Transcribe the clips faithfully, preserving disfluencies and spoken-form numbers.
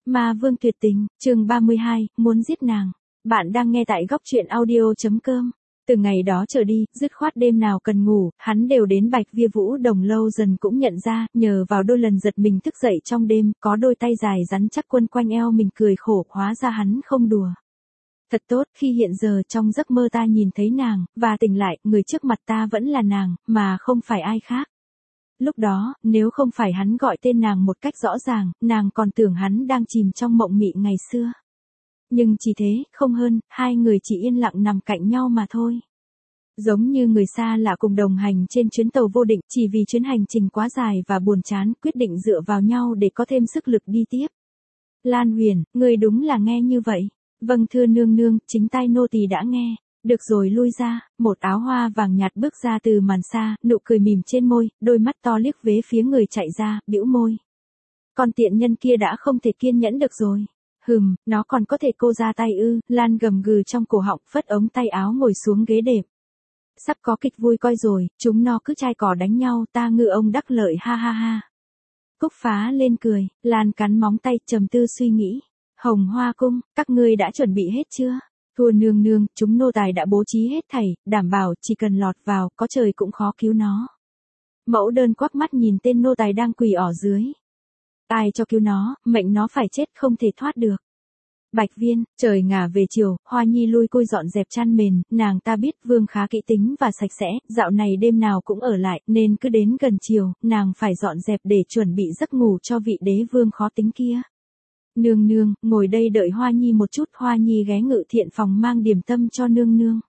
Ma vương tuyệt tình, chương ba mươi hai, muốn giết nàng. Bạn đang nghe tại góc truyện audio.com. Từ ngày đó trở đi, dứt khoát đêm nào cần ngủ, hắn đều đến Bạch Via Vũ Đồng lâu dần cũng nhận ra, nhờ vào đôi lần giật mình thức dậy trong đêm, có đôi tay dài rắn chắc quấn quanh eo mình cười khổ, hóa ra hắn không đùa. Thật tốt, khi hiện giờ trong giấc mơ ta nhìn thấy nàng, và tỉnh lại, người trước mặt ta vẫn là nàng, mà không phải ai khác. Lúc đó, nếu không phải hắn gọi tên nàng một cách rõ ràng, nàng còn tưởng hắn đang chìm trong mộng mị ngày xưa. Nhưng chỉ thế, không hơn, hai người chỉ yên lặng nằm cạnh nhau mà thôi. Giống như người xa lạ cùng đồng hành trên chuyến tàu vô định, chỉ vì chuyến hành trình quá dài và buồn chán, quyết định dựa vào nhau để có thêm sức lực đi tiếp. Lan Huyền, người đúng là nghe như vậy. Vâng thưa nương nương, chính tai nô tỳ đã nghe. Được rồi, lui ra. Một áo hoa vàng nhạt bước ra từ màn xa, nụ cười mỉm trên môi, đôi mắt to liếc vế phía người chạy ra, bĩu môi. Con tiện nhân kia đã không thể kiên nhẫn được rồi. Hừm, nó còn có thể cô ra tay ư? Lan gầm gừ trong cổ họng, phất ống tay áo ngồi xuống ghế đệm. Sắp có kịch vui coi rồi, chúng nó cứ chai cỏ đánh nhau, ta ngư ông đắc lợi, ha ha ha. Cúc phá lên cười, Lan cắn móng tay, trầm tư suy nghĩ. Hồng Hoa cung, các ngươi đã chuẩn bị hết chưa? Thua nương nương, chúng nô tài đã bố trí hết thảy, đảm bảo chỉ cần lọt vào, có trời cũng khó cứu nó. Mẫu đơn quắc mắt nhìn tên nô tài đang quỳ ở dưới. Ai cho cứu nó, mệnh nó phải chết, không thể thoát được. Bạch Viên, trời ngả về chiều, Hoa Nhi lui cui dọn dẹp chăn mền, nàng ta biết Vương khá kỹ tính và sạch sẽ, dạo này đêm nào cũng ở lại, nên cứ đến gần chiều, nàng phải dọn dẹp để chuẩn bị giấc ngủ cho vị đế vương khó tính kia. Nương nương, ngồi đây đợi Hoa Nhi một chút. Hoa Nhi ghé ngự thiện phòng mang điểm tâm cho nương nương.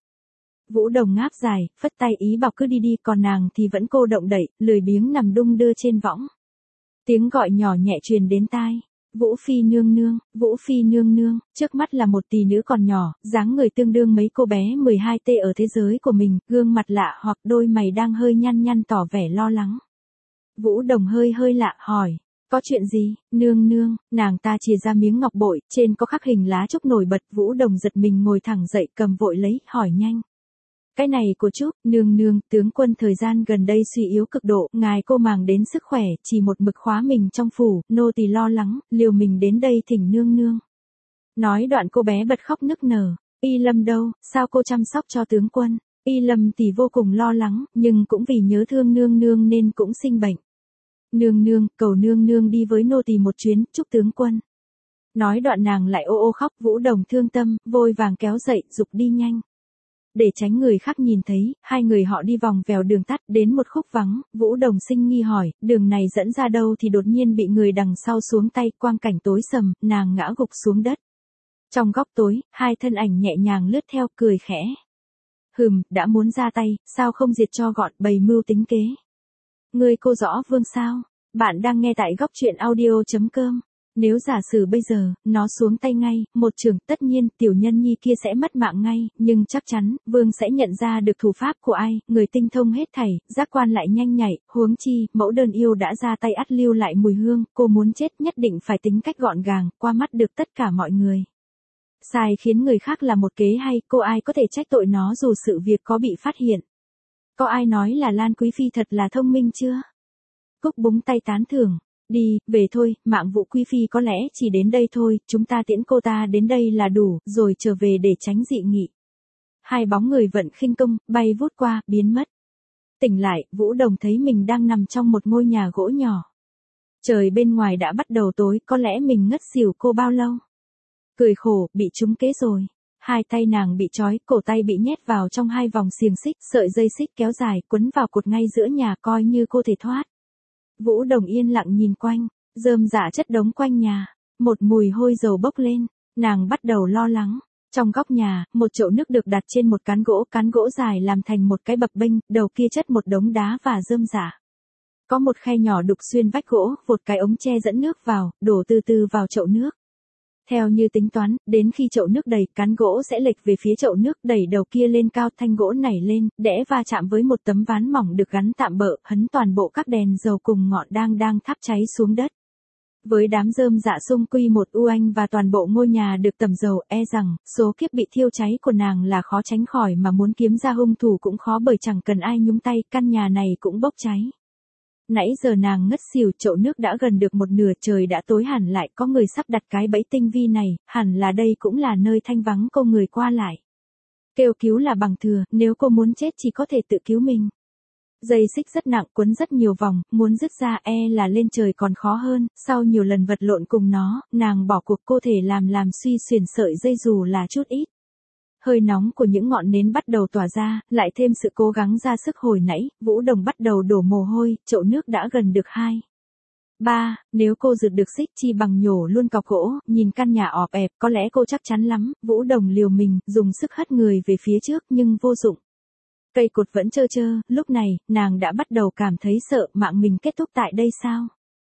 Vũ Đồng ngáp dài, phất tay ý bảo cứ đi đi, còn nàng thì vẫn cô động đậy, lười biếng nằm đung đưa trên võng. Tiếng gọi nhỏ nhẹ truyền đến tai. Vũ Phi nương nương, Vũ Phi nương nương, trước mắt là một tỷ nữ còn nhỏ, dáng người tương đương mấy cô bé mười hai tê ở thế giới của mình, gương mặt lạ hoặc đôi mày đang hơi nhăn nhăn tỏ vẻ lo lắng. Vũ Đồng hơi hơi lạ hỏi. Có chuyện gì, nương nương? Nàng ta chìa ra miếng ngọc bội, trên có khắc hình lá trúc nổi bật. Vũ Đồng giật mình ngồi thẳng dậy, cầm vội lấy, hỏi nhanh. Cái này của Trúc, nương nương, tướng quân thời gian gần đây suy yếu cực độ, ngài cô màng đến sức khỏe, chỉ một mực khóa mình trong phủ, nô tỳ lo lắng, liều mình đến đây thỉnh nương nương. Nói đoạn cô bé bật khóc nức nở. Y Lâm đâu, sao cô chăm sóc cho tướng quân? Y Lâm thì vô cùng lo lắng, nhưng cũng vì nhớ thương nương nương nên cũng sinh bệnh. Nương nương, cầu nương nương đi với nô tỳ một chuyến, chúc tướng quân. Nói đoạn nàng lại ô ô khóc. Vũ Đồng thương tâm, vội vàng kéo dậy, giục đi nhanh. Để tránh người khác nhìn thấy, hai người họ đi vòng vèo đường tắt, đến một khúc vắng. Vũ Đồng sinh nghi hỏi, đường này dẫn ra đâu, thì đột nhiên bị người đằng sau xuống tay, quang cảnh tối sầm, nàng ngã gục xuống đất. Trong góc tối, hai thân ảnh nhẹ nhàng lướt theo, cười khẽ. Hừm, đã muốn ra tay, sao không diệt cho gọn, bày mưu tính kế. Ngươi cô rõ vương sao? Bạn đang nghe tại góc truyện audio.com. Nếu giả sử bây giờ, nó xuống tay ngay, một trường, tất nhiên, tiểu nhân nhi kia sẽ mất mạng ngay, nhưng chắc chắn, vương sẽ nhận ra được thủ pháp của ai, người tinh thông hết thảy, giác quan lại nhanh nhạy, huống chi, mẫu đơn yêu đã ra tay ắt lưu lại mùi hương, cô muốn chết nhất định phải tính cách gọn gàng, qua mắt được tất cả mọi người. Sai khiến người khác là một kế hay, cô ai có thể trách tội nó dù sự việc có bị phát hiện. Có ai nói là Lan Quý Phi thật là thông minh chưa? Cúc búng tay tán thưởng. Đi, về thôi, Mạng Vụ Quý Phi có lẽ chỉ đến đây thôi, chúng ta tiễn cô ta đến đây là đủ, rồi trở về để tránh dị nghị. Hai bóng người vận khinh công, bay vút qua, biến mất. Tỉnh lại, Vũ Đồng thấy mình đang nằm trong một ngôi nhà gỗ nhỏ. Trời bên ngoài đã bắt đầu tối, có lẽ mình ngất xỉu cô bao lâu. Cười khổ, bị trúng kế rồi. Hai tay nàng bị trói, cổ tay bị nhét vào trong hai vòng xiềng xích, sợi dây xích kéo dài, quấn vào cột ngay giữa nhà, coi như cô thể thoát. Vũ Đồng yên lặng nhìn quanh, rơm rạ chất đống quanh nhà, một mùi hôi dầu bốc lên, nàng bắt đầu lo lắng. Trong góc nhà, một chậu nước được đặt trên một cán gỗ, cán gỗ dài làm thành một cái bập bênh, đầu kia chất một đống đá và rơm rạ. Có một khe nhỏ đục xuyên vách gỗ, vột cái ống tre dẫn nước vào, đổ từ từ vào chậu nước. Theo như tính toán, đến khi chậu nước đầy, cán gỗ sẽ lệch về phía chậu nước, đẩy đầu kia lên cao, thanh gỗ nảy lên, đẽ va chạm với một tấm ván mỏng được gắn tạm bợ, hấn toàn bộ các đèn dầu cùng ngọn đang đang thắp cháy xuống đất. Với đám rơm rạ xung quy một u anh và toàn bộ ngôi nhà được tẩm dầu, e rằng, số kiếp bị thiêu cháy của nàng là khó tránh khỏi, mà muốn kiếm ra hung thủ cũng khó, bởi chẳng cần ai nhúng tay, căn nhà này cũng bốc cháy. Nãy giờ nàng ngất xỉu, chậu nước đã gần được một nửa, trời đã tối hẳn lại, có người sắp đặt cái bẫy tinh vi này, hẳn là đây cũng là nơi thanh vắng cô người qua lại. Kêu cứu là bằng thừa, nếu cô muốn chết chỉ có thể tự cứu mình. Dây xích rất nặng, quấn rất nhiều vòng, muốn dứt ra e là lên trời còn khó hơn, sau nhiều lần vật lộn cùng nó, nàng bỏ cuộc, cô thể làm làm suy xuyển sợi dây dù là chút ít. Hơi nóng của những ngọn nến bắt đầu tỏa ra, lại thêm sự cố gắng ra sức hồi nãy, Vũ Đồng bắt đầu đổ mồ hôi, chậu nước đã gần được hai. Ba, nếu cô rượt được xích chi bằng nhổ luôn cọc gỗ, nhìn căn nhà ọp ẹp, có lẽ cô chắc chắn lắm, Vũ Đồng liều mình, dùng sức hất người về phía trước nhưng vô dụng. Cây cột vẫn trơ trơ, lúc này, nàng đã bắt đầu cảm thấy sợ mạng mình kết thúc tại đây sao?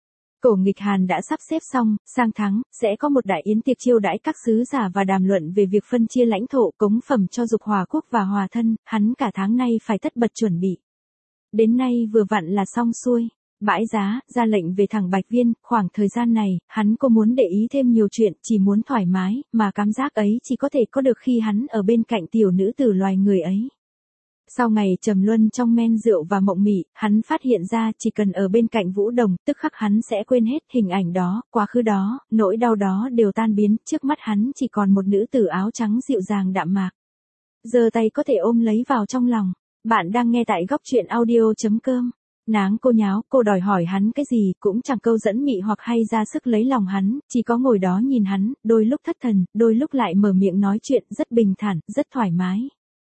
Cổ Nghịch Hàn đã sắp xếp xong, sang tháng, sẽ có một đại yến tiệc chiêu đãi các sứ giả và đàm luận về việc phân chia lãnh thổ cống phẩm cho Dục Hòa Quốc và Hòa Thân, hắn cả tháng nay phải tất bật chuẩn bị. Đến nay vừa vặn là xong xuôi. Bãi giá, ra lệnh về thẳng Bạch Viên, khoảng thời gian này, hắn cô muốn để ý thêm nhiều chuyện, chỉ muốn thoải mái, mà cảm giác ấy chỉ có thể có được khi hắn ở bên cạnh tiểu nữ tử loài người ấy. Sau ngày trầm luân trong men rượu và mộng mị, hắn phát hiện ra chỉ cần ở bên cạnh Vũ Đồng, tức khắc hắn sẽ quên hết hình ảnh đó, quá khứ đó, nỗi đau đó đều tan biến, trước mắt hắn chỉ còn một nữ tử áo trắng dịu dàng đạm mạc. Giơ tay có thể ôm lấy vào trong lòng. Bạn đang nghe tại góc truyện audio chấm com. Náng cô nháo, cô đòi hỏi hắn cái gì, cũng chẳng câu dẫn mị hoặc hay ra sức lấy lòng hắn, chỉ có ngồi đó nhìn hắn, đôi lúc thất thần, đôi lúc lại mở miệng nói chuyện, rất bình thản, rất thoải mái.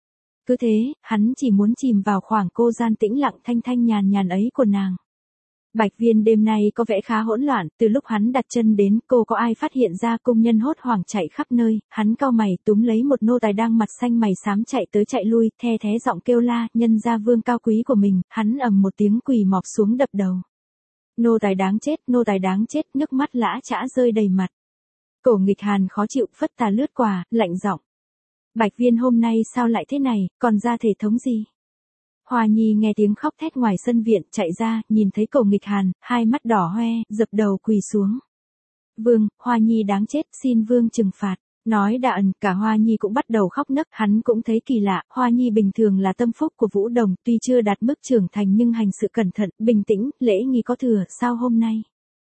Cứ thế, hắn chỉ muốn chìm vào khoảng cô gian tĩnh lặng thanh thanh nhàn nhàn ấy của nàng. Bạch Viên đêm nay có vẻ khá hỗn loạn, từ lúc hắn đặt chân đến, cô có ai phát hiện ra công nhân hốt hoảng chạy khắp nơi, hắn cau mày túm lấy một nô tài đang mặt xanh mày xám chạy tới chạy lui, the thé giọng kêu la, nhân gia vương cao quý của mình, hắn ầm một tiếng quỳ mọp xuống đập đầu. Nô tài đáng chết, nô tài đáng chết, nước mắt lã chã rơi đầy mặt. Cổ Nghịch Hàn khó chịu phất tà lướt qua, lạnh giọng. Bạch Viên hôm nay sao lại thế này, còn ra thể thống gì? Hoa Nhi nghe tiếng khóc thét ngoài sân viện, chạy ra, nhìn thấy Cổ Nghịch Hàn, hai mắt đỏ hoe, dập đầu quỳ xuống. Vương, Hoa Nhi đáng chết, xin Vương trừng phạt. Nói đã ẩn, cả Hoa Nhi cũng bắt đầu khóc nấc, hắn cũng thấy kỳ lạ, Hoa Nhi bình thường là tâm phúc của Vũ Đồng, tuy chưa đạt mức trưởng thành nhưng hành sự cẩn thận, bình tĩnh, lễ nghi có thừa, sao hôm nay?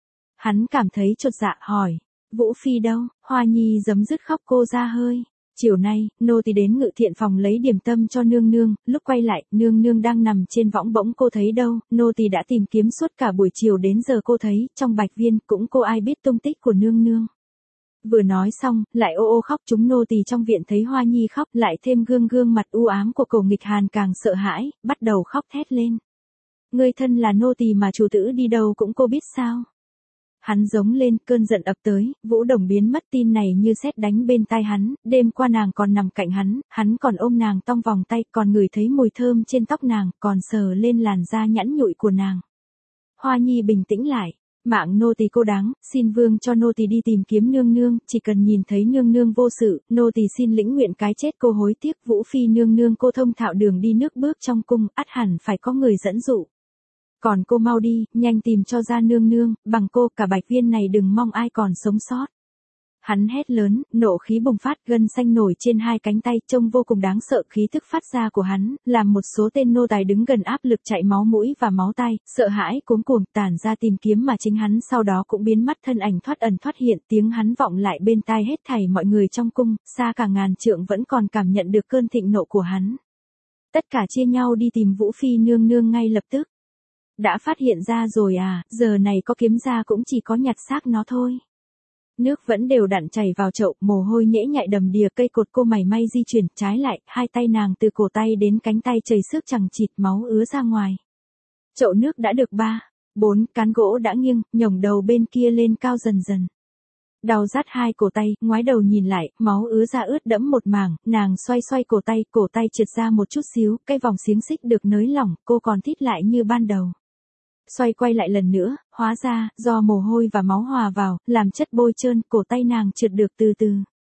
Hắn cảm thấy chột dạ hỏi, Vũ Phi đâu? Hoa Nhi giấm dứt khóc cô ra hơi. Chiều nay, nô tỳ đến ngự thiện phòng lấy điểm tâm cho nương nương, lúc quay lại, nương nương đang nằm trên võng bỗng cô thấy đâu, nô tỳ đã tìm kiếm suốt cả buổi chiều đến giờ cô thấy, trong Bạch Viên, cũng cô ai biết tung tích của nương nương. Vừa nói xong, lại ô ô khóc, chúng nô tỳ trong viện thấy Hoa Nhi khóc, lại thêm gương gương mặt u ám của Cổ Nghịch Hàn càng sợ hãi, bắt đầu khóc thét lên. Ngươi thân là nô tỳ mà chủ tử đi đâu cũng cô biết sao? Hắn giống lên, cơn giận ập tới, Vũ Đồng biến mất, tin này như sét đánh bên tai hắn, đêm qua nàng còn nằm cạnh hắn, hắn còn ôm nàng tong vòng tay, còn ngửi thấy mùi thơm trên tóc nàng, còn sờ lên làn da nhẵn nhụi của nàng. Hoa Nhi bình tĩnh lại, mạng nô tỳ cô đáng, xin Vương cho nô tỳ đi tìm kiếm nương nương, chỉ cần nhìn thấy nương nương vô sự, nô tỳ xin lĩnh nguyện cái chết cô hối tiếc. Vũ Phi nương nương cô thông thạo đường đi nước bước trong cung, ắt hẳn phải có người dẫn dụ. Còn cô mau đi, nhanh tìm cho ra nương nương, bằng cô cả Bạch Viên này đừng mong ai còn sống sót. Hắn hét lớn, nộ khí bùng phát, gân xanh nổi trên hai cánh tay, trông vô cùng đáng sợ, khí tức phát ra của hắn, làm một số tên nô tài đứng gần áp lực chạy máu mũi và máu tay, sợ hãi cuống cuồng tản ra tìm kiếm, mà chính hắn sau đó cũng biến mất, thân ảnh thoát ẩn thoát hiện, tiếng hắn vọng lại bên tai hết thảy mọi người trong cung, xa cả ngàn trượng vẫn còn cảm nhận được cơn thịnh nộ của hắn. Tất cả chia nhau đi tìm Vũ Phi nương nương ngay lập tức. Đã phát hiện ra rồi à, giờ này có kiếm ra cũng chỉ có nhặt xác nó thôi. Nước vẫn đều đặn chảy vào chậu, mồ hôi nhễ nhại đầm đìa, cây cột cô mày may di chuyển, trái lại, hai tay nàng từ cổ tay đến cánh tay chảy xước chằng chịt, máu ứa ra ngoài. Chậu nước đã được ba, bốn, cán gỗ đã nghiêng, nhổng đầu bên kia lên cao dần dần. Đau rát hai cổ tay, ngoái đầu nhìn lại, máu ứa ra ướt đẫm một mảng, nàng xoay xoay cổ tay, cổ tay trượt ra một chút xíu, cái vòng xiềng xích được nới lỏng, cô còn thít lại như ban đầu. Xoay quay lại lần nữa, hóa ra, do mồ hôi và máu hòa vào, làm chất bôi trơn, cổ tay nàng trượt được từ từ.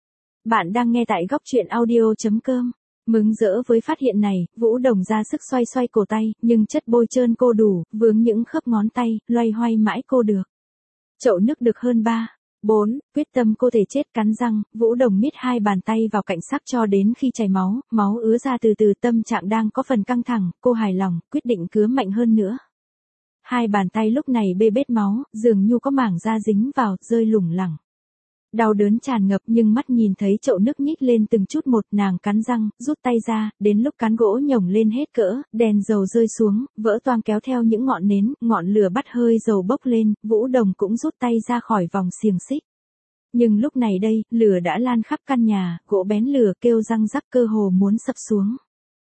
Bạn đang nghe tại góc truyện audio chấm com. Mừng rỡ với phát hiện này, Vũ Đồng ra sức xoay xoay cổ tay, nhưng chất bôi trơn cô đủ, vướng những khớp ngón tay, loay hoay mãi cô được. Chậu nước được hơn ba, bốn, quyết tâm cô thể chết, cắn răng, Vũ Đồng miết hai bàn tay vào cạnh sắc cho đến khi chảy máu, máu ứa ra từ từ, tâm trạng đang có phần căng thẳng, cô hài lòng, quyết định cứa mạnh hơn nữa. hai bàn tay lúc này bê bết máu, dường như có mảng da dính vào, rơi lủng lẳng. Đau đớn tràn ngập nhưng mắt nhìn thấy chậu nước nhích lên từng chút một, nàng cắn răng, rút tay ra, đến lúc cán gỗ nhổng lên hết cỡ, đèn dầu rơi xuống, vỡ toang kéo theo những ngọn nến, ngọn lửa bắt hơi dầu bốc lên, Vũ Đồng cũng rút tay ra khỏi vòng xiềng xích. Nhưng lúc này đây, lửa đã lan khắp căn nhà, gỗ bén lửa kêu răng rắc cơ hồ muốn sập xuống.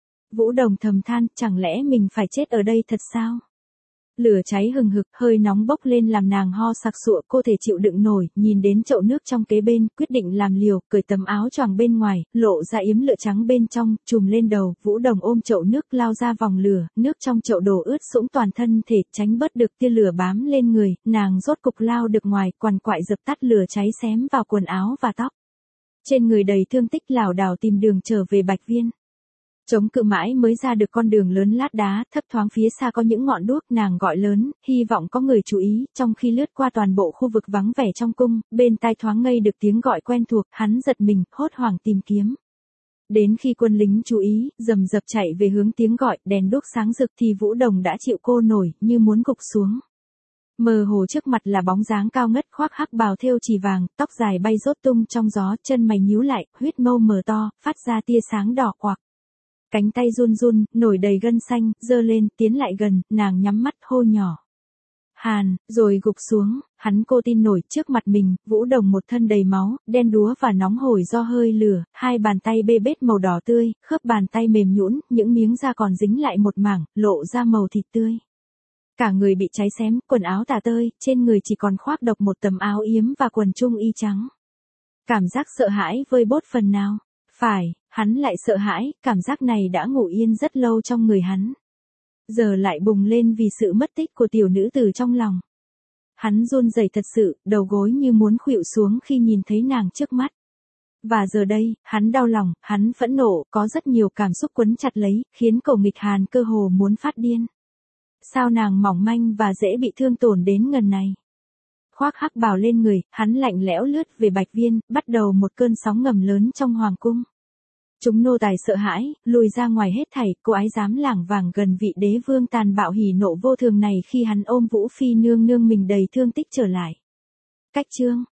Vũ Đồng thầm than, chẳng lẽ mình phải chết ở đây thật sao? Lửa cháy hừng hực, hơi nóng bốc lên làm nàng ho sặc sụa, cô thể chịu đựng nổi, nhìn đến chậu nước trong kế bên, quyết định làm liều, cởi tấm áo choàng bên ngoài, lộ ra yếm lửa trắng bên trong, trùm lên đầu, Vũ Đồng ôm chậu nước lao ra vòng lửa, nước trong chậu đổ ướt sũng toàn thân thể, tránh bớt được tia lửa bám lên người, nàng rốt cục lao được ngoài, quằn quại dập tắt lửa cháy xém vào quần áo và tóc. Trên người đầy thương tích lảo đảo tìm đường trở về Bạch Viên. Chống cự mãi mới ra được con đường lớn lát đá, thấp thoáng phía xa có những ngọn đuốc, nàng gọi lớn, hy vọng có người chú ý, trong khi lướt qua toàn bộ khu vực vắng vẻ trong cung, bên tai thoáng ngây được tiếng gọi quen thuộc, hắn giật mình, hốt hoảng tìm kiếm. Đến khi quân lính chú ý, rầm rập chạy về hướng tiếng gọi, đèn đuốc sáng rực thì Vũ Đồng đã chịu cô nổi, như muốn gục xuống. Mơ hồ trước mặt là bóng dáng cao ngất khoác hắc bào thêu chỉ vàng, tóc dài bay rốt tung trong gió, chân mày nhíu lại, huyết mâu mờ to, phát ra tia sáng đỏ quặc. Cánh tay run run, nổi đầy gân xanh, giơ lên, tiến lại gần, nàng nhắm mắt hô nhỏ. Hàn, rồi gục xuống, hắn cô tin nổi trước mặt mình, Vũ Đồng một thân đầy máu, đen đúa và nóng hổi do hơi lửa, hai bàn tay bê bết màu đỏ tươi, khớp bàn tay mềm nhũn, những miếng da còn dính lại một mảng, lộ ra màu thịt tươi. Cả người bị cháy xém, quần áo tả tơi, trên người chỉ còn khoác độc một tấm áo yếm và quần trung y trắng. Cảm giác sợ hãi vơi bớt phần nào. Phải, hắn lại sợ hãi, cảm giác này đã ngủ yên rất lâu trong người hắn. Giờ lại bùng lên vì sự mất tích của tiểu nữ tử trong lòng. Hắn run rẩy thật sự, đầu gối như muốn khuỵu xuống khi nhìn thấy nàng trước mắt. Và giờ đây, hắn đau lòng, hắn phẫn nộ, có rất nhiều cảm xúc quấn chặt lấy, khiến cổ nghịch Hàn cơ hồ muốn phát điên. Sao nàng mỏng manh và dễ bị thương tổn đến ngần này? Khoác hắc bào lên người, hắn lạnh lẽo lướt về Bạch Viên, bắt đầu một cơn sóng ngầm lớn trong hoàng cung. Chúng nô tài sợ hãi, lùi ra ngoài hết thảy, cô ái dám lảng vảng gần vị đế vương tàn bạo hỉ nộ vô thường này khi hắn ôm Vũ Phi nương nương mình đầy thương tích trở lại. Cách chương